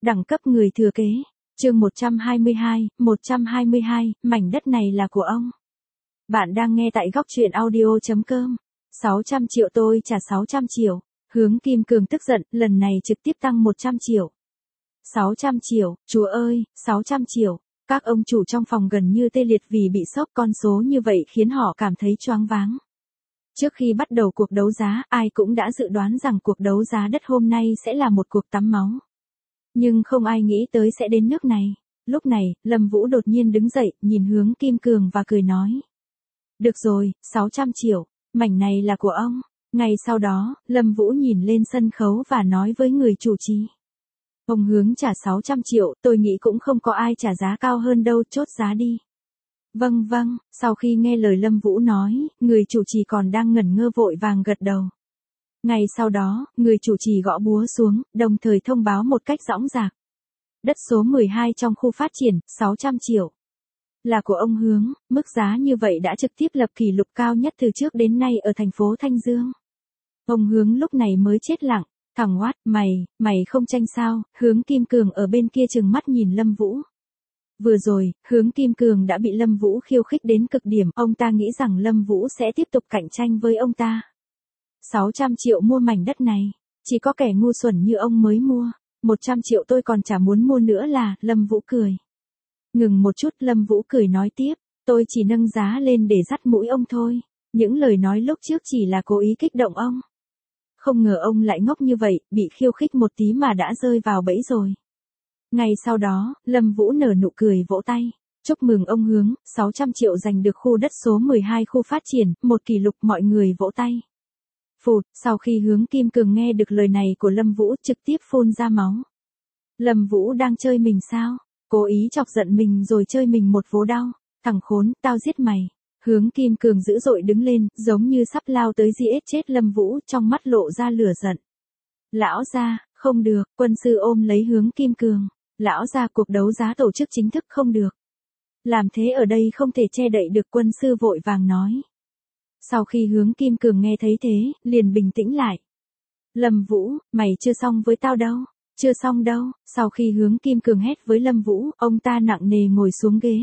Đẳng cấp người thừa kế. Chương 122, mảnh đất này là của ông. Bạn đang nghe tại góc truyện audio.com. 600 triệu tôi trả 600 triệu. Hướng Kim Cường tức giận, lần này trực tiếp tăng 100 triệu. 600 triệu, chúa ơi, 600 triệu. Các ông chủ trong phòng gần như tê liệt vì bị sốc, con số như vậy khiến họ cảm thấy choáng váng. Trước khi bắt đầu cuộc đấu giá, ai cũng đã dự đoán rằng cuộc đấu giá đất hôm nay sẽ là một cuộc tắm máu. Nhưng không ai nghĩ tới sẽ đến nước này. Lúc này, Lâm Vũ đột nhiên đứng dậy, nhìn Hướng Kim Cường và cười nói. Được rồi, 600 triệu, mảnh này là của ông. Ngay sau đó, Lâm Vũ nhìn lên sân khấu và nói với người chủ trì. Ông Hướng trả 600 triệu, tôi nghĩ cũng không có ai trả giá cao hơn đâu, chốt giá đi. Vâng, sau khi nghe lời Lâm Vũ nói, người chủ trì còn đang ngẩn ngơ vội vàng gật đầu. Ngay sau đó, người chủ trì gõ búa xuống, đồng thời thông báo một cách dõng dạc. Đất số 12 trong khu phát triển, 600 triệu. Là của ông Hướng, mức giá như vậy đã trực tiếp lập kỷ lục cao nhất từ trước đến nay ở thành phố Thanh Dương. Ông Hướng lúc này mới chết lặng, thằng Watt, mày không tranh sao? Hướng Kim Cường ở bên kia trừng mắt nhìn Lâm Vũ. Vừa rồi, Hướng Kim Cường đã bị Lâm Vũ khiêu khích đến cực điểm, ông ta nghĩ rằng Lâm Vũ sẽ tiếp tục cạnh tranh với ông ta. 600 triệu mua mảnh đất này, chỉ có kẻ ngu xuẩn như ông mới mua, 100 triệu tôi còn chả muốn mua nữa là, Lâm Vũ cười. Ngừng một chút, Lâm Vũ cười nói tiếp, tôi chỉ nâng giá lên để dắt mũi ông thôi, những lời nói lúc trước chỉ là cố ý kích động ông. Không ngờ ông lại ngốc như vậy, bị khiêu khích một tí mà đã rơi vào bẫy rồi. Ngay sau đó, Lâm Vũ nở nụ cười vỗ tay. Chúc mừng ông Hướng, 600 triệu giành được khu đất số 12 khu phát triển, một kỷ lục, mọi người vỗ tay. Phụt, sau khi Hướng Kim Cường nghe được lời này của Lâm Vũ trực tiếp phun ra máu. Lâm Vũ đang chơi mình sao? Cố ý chọc giận mình rồi chơi mình một vố đau. Thằng khốn, tao giết mày. Hướng Kim Cường dữ dội đứng lên, giống như sắp lao tới giết chết Lâm Vũ, trong mắt lộ ra lửa giận. Lão gia, không được, quân sư ôm lấy Hướng Kim Cường. Lão gia, cuộc đấu giá tổ chức chính thức không được. Làm thế ở đây không thể che đậy được, quân sư vội vàng nói. Sau khi Hướng Kim Cường nghe thấy thế, liền bình tĩnh lại. Lâm Vũ, mày chưa xong với tao đâu. Chưa xong đâu. Sau khi Hướng Kim Cường hét với Lâm Vũ, ông ta nặng nề ngồi xuống ghế.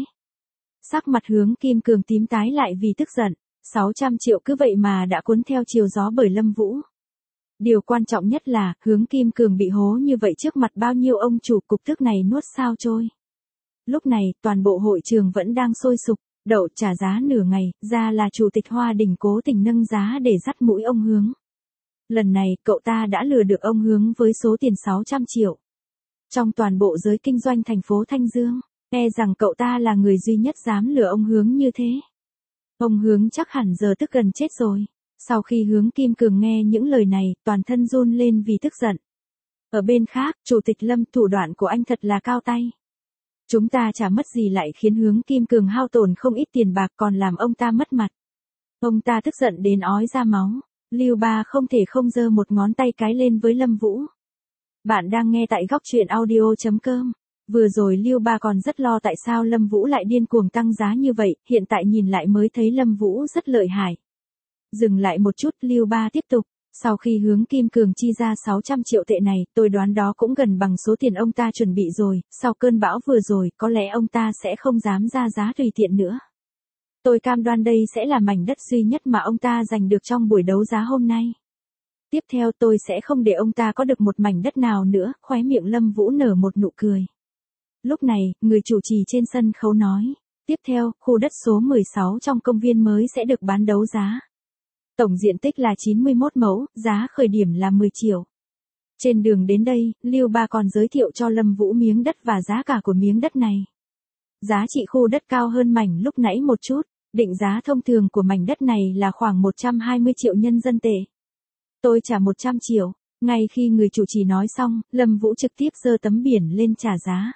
Sắc mặt Hướng Kim Cường tím tái lại vì tức giận. 600 triệu cứ vậy mà đã cuốn theo chiều gió bởi Lâm Vũ. Điều quan trọng nhất là, Hướng Kim Cường bị hố như vậy trước mặt bao nhiêu ông chủ, cục tức này nuốt sao trôi. Lúc này, toàn bộ hội trường vẫn đang sôi sục, đậu trả giá nửa ngày, ra là chủ tịch Hoa Đình cố tình nâng giá để dắt mũi ông Hướng. Lần này, cậu ta đã lừa được ông Hướng với số tiền 600 triệu. Trong toàn bộ giới kinh doanh thành phố Thanh Dương, e rằng cậu ta là người duy nhất dám lừa ông Hướng như thế. Ông Hướng chắc hẳn giờ tức gần chết rồi. Sau khi Hướng Kim Cường nghe những lời này, toàn thân run lên vì tức giận. Ở bên khác, Chủ tịch Lâm, thủ đoạn của anh thật là cao tay. Chúng ta chả mất gì lại khiến Hướng Kim Cường hao tổn không ít tiền bạc, còn làm ông ta mất mặt. Ông ta tức giận đến ói ra máu. Lưu Ba không thể không giơ một ngón tay cái lên với Lâm Vũ. Bạn đang nghe tại góc truyện audio.com. Vừa rồi Lưu Ba còn rất lo tại sao Lâm Vũ lại điên cuồng tăng giá như vậy, hiện tại nhìn lại mới thấy Lâm Vũ rất lợi hại. Dừng lại một chút, Lưu Ba tiếp tục. Sau khi Hướng Kim Cường chi ra 600 triệu tệ này, tôi đoán đó cũng gần bằng số tiền ông ta chuẩn bị rồi, sau cơn bão vừa rồi, có lẽ ông ta sẽ không dám ra giá tùy tiện nữa. Tôi cam đoan đây sẽ là mảnh đất duy nhất mà ông ta giành được trong buổi đấu giá hôm nay. Tiếp theo tôi sẽ không để ông ta có được một mảnh đất nào nữa, khóe miệng Lâm Vũ nở một nụ cười. Lúc này, người chủ trì trên sân khấu nói, tiếp theo, khu đất số 16 trong công viên mới sẽ được bán đấu giá. Tổng diện tích là 91 mẫu, giá khởi điểm là 10 triệu. Trên đường đến đây, Lưu Ba còn giới thiệu cho Lâm Vũ miếng đất và giá cả của miếng đất này. Giá trị khu đất cao hơn mảnh lúc nãy một chút, định giá thông thường của mảnh đất này là khoảng 120 triệu nhân dân tệ. Tôi trả 100 triệu, ngay khi người chủ trì nói xong, Lâm Vũ trực tiếp giơ tấm biển lên trả giá.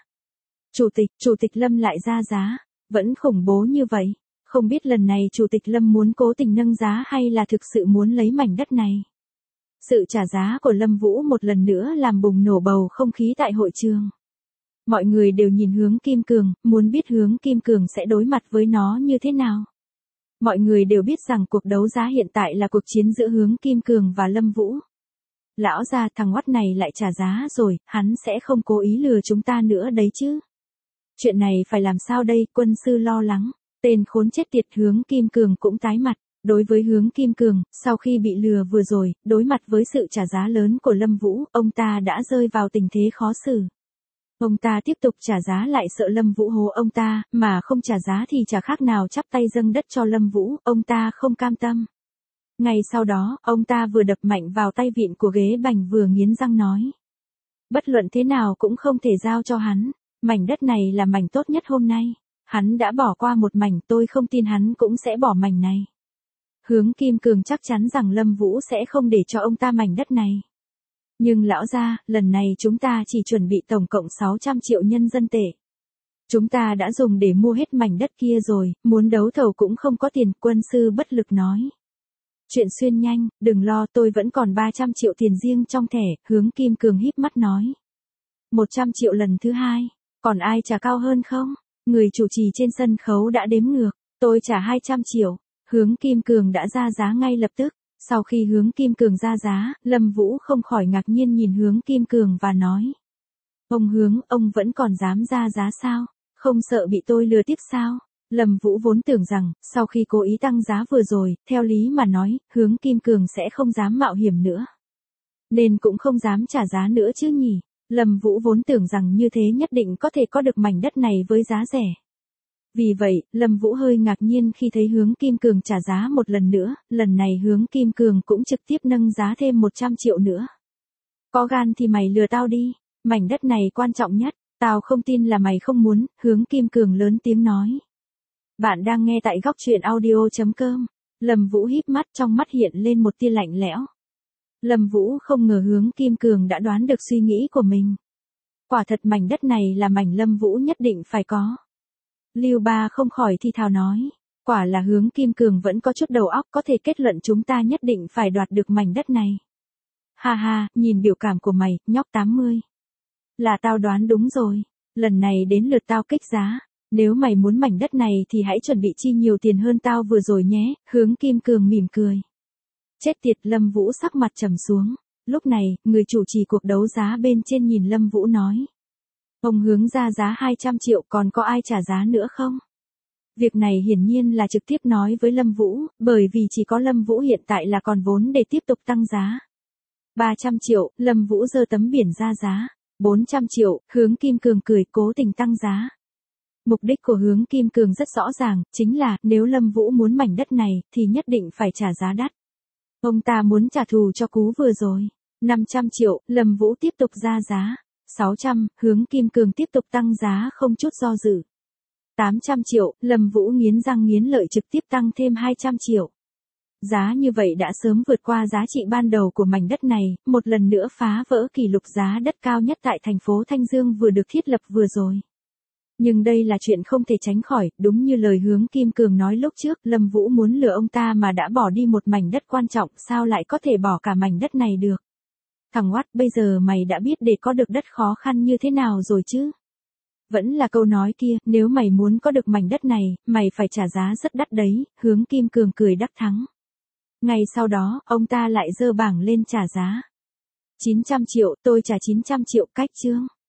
Chủ tịch Lâm lại ra giá, vẫn khủng bố như vậy. Không biết lần này Chủ tịch Lâm muốn cố tình nâng giá hay là thực sự muốn lấy mảnh đất này. Sự trả giá của Lâm Vũ một lần nữa làm bùng nổ bầu không khí tại hội trường. Mọi người đều nhìn Hướng Kim Cường, muốn biết Hướng Kim Cường sẽ đối mặt với nó như thế nào. Mọi người đều biết rằng cuộc đấu giá hiện tại là cuộc chiến giữa Hướng Kim Cường và Lâm Vũ. Lão gia, thằng oắt này lại trả giá rồi, hắn sẽ không cố ý lừa chúng ta nữa đấy chứ. Chuyện này phải làm sao đây, quân sư lo lắng. Tên khốn chết tiệt Hướng Kim Cường cũng tái mặt. Đối với Hướng Kim Cường, sau khi bị lừa vừa rồi, đối mặt với sự trả giá lớn của Lâm Vũ, ông ta đã rơi vào tình thế khó xử. Ông ta tiếp tục trả giá lại sợ Lâm Vũ hố ông ta, mà không trả giá thì chả khác nào chắp tay dâng đất cho Lâm Vũ, ông ta không cam tâm. Ngay sau đó, ông ta vừa đập mạnh vào tay vịn của ghế bành vừa nghiến răng nói. Bất luận thế nào cũng không thể giao cho hắn, mảnh đất này là mảnh tốt nhất hôm nay. Hắn đã bỏ qua một mảnh, tôi không tin hắn cũng sẽ bỏ mảnh này. Hướng Kim Cường chắc chắn rằng Lâm Vũ sẽ không để cho ông ta mảnh đất này. Nhưng lão gia, lần này chúng ta chỉ chuẩn bị tổng cộng 600 triệu nhân dân tệ. Chúng ta đã dùng để mua hết mảnh đất kia rồi, muốn đấu thầu cũng không có tiền, quân sư bất lực nói. Chuyện xuyên nhanh, đừng lo, tôi vẫn còn 300 triệu tiền riêng trong thẻ, Hướng Kim Cường híp mắt nói. 100 triệu lần thứ hai, còn ai trả cao hơn không? Người chủ trì trên sân khấu đã đếm ngược, tôi trả 200 triệu, Hướng Kim Cường đã ra giá ngay lập tức. Sau khi Hướng Kim Cường ra giá, Lâm Vũ không khỏi ngạc nhiên nhìn Hướng Kim Cường và nói. Ông Hướng, ông vẫn còn dám ra giá sao? Không sợ bị tôi lừa tiếp sao? Lâm Vũ vốn tưởng rằng, sau khi cố ý tăng giá vừa rồi, theo lý mà nói, Hướng Kim Cường sẽ không dám mạo hiểm nữa. Nên cũng không dám trả giá nữa chứ nhỉ? Lâm Vũ vốn tưởng rằng như thế nhất định có thể có được mảnh đất này với giá rẻ. Vì vậy, Lâm Vũ hơi ngạc nhiên khi thấy Hướng Kim Cường trả giá một lần nữa, lần này Hướng Kim Cường cũng trực tiếp nâng giá thêm 100 triệu nữa. Có gan thì mày lừa tao đi, mảnh đất này quan trọng nhất, tao không tin là mày không muốn, Hướng Kim Cường lớn tiếng nói. Bạn đang nghe tại góc truyện audio.com. Lâm Vũ híp mắt, trong mắt hiện lên một tia lạnh lẽo. Lâm Vũ không ngờ Hướng Kim Cường đã đoán được suy nghĩ của mình. Quả thật mảnh đất này là mảnh Lâm Vũ nhất định phải có. Lưu Ba không khỏi thì thào nói. Quả là Hướng Kim Cường vẫn có chút đầu óc, có thể kết luận chúng ta nhất định phải đoạt được mảnh đất này. Ha ha, nhìn biểu cảm của mày, nhóc 80. Là tao đoán đúng rồi. Lần này đến lượt tao kích giá. Nếu mày muốn mảnh đất này thì hãy chuẩn bị chi nhiều tiền hơn tao vừa rồi nhé, Hướng Kim Cường mỉm cười. Chết tiệt, Lâm Vũ sắc mặt trầm xuống. Lúc này, người chủ trì cuộc đấu giá bên trên nhìn Lâm Vũ nói. Ông Hướng ra giá 200 triệu, còn có ai trả giá nữa không? Việc này hiển nhiên là trực tiếp nói với Lâm Vũ, bởi vì chỉ có Lâm Vũ hiện tại là còn vốn để tiếp tục tăng giá. 300 triệu, Lâm Vũ giơ tấm biển ra giá. 400 triệu, Hướng Kim Cường cười cố tình tăng giá. Mục đích của Hướng Kim Cường rất rõ ràng, chính là, nếu Lâm Vũ muốn mảnh đất này, thì nhất định phải trả giá đắt. Ông ta muốn trả thù cho cú vừa rồi. 500 triệu, Lâm Vũ tiếp tục ra giá. 600, Hướng Kim Cường tiếp tục tăng giá không chút do dự. 800 triệu, Lâm Vũ nghiến răng nghiến lợi trực tiếp tăng thêm 200 triệu. Giá như vậy đã sớm vượt qua giá trị ban đầu của mảnh đất này, một lần nữa phá vỡ kỷ lục giá đất cao nhất tại thành phố Thanh Dương vừa được thiết lập vừa rồi. Nhưng đây là chuyện không thể tránh khỏi, đúng như lời Hướng Kim Cường nói lúc trước, Lâm Vũ muốn lừa ông ta mà đã bỏ đi một mảnh đất quan trọng, sao lại có thể bỏ cả mảnh đất này được. Thằng oát, bây giờ mày đã biết để có được đất khó khăn như thế nào rồi chứ? Vẫn là câu nói kia, nếu mày muốn có được mảnh đất này, mày phải trả giá rất đắt đấy, Hướng Kim Cường cười đắc thắng. Ngay sau đó, ông ta lại giơ bảng lên trả giá. 900 triệu, tôi trả 900 triệu, cách chương.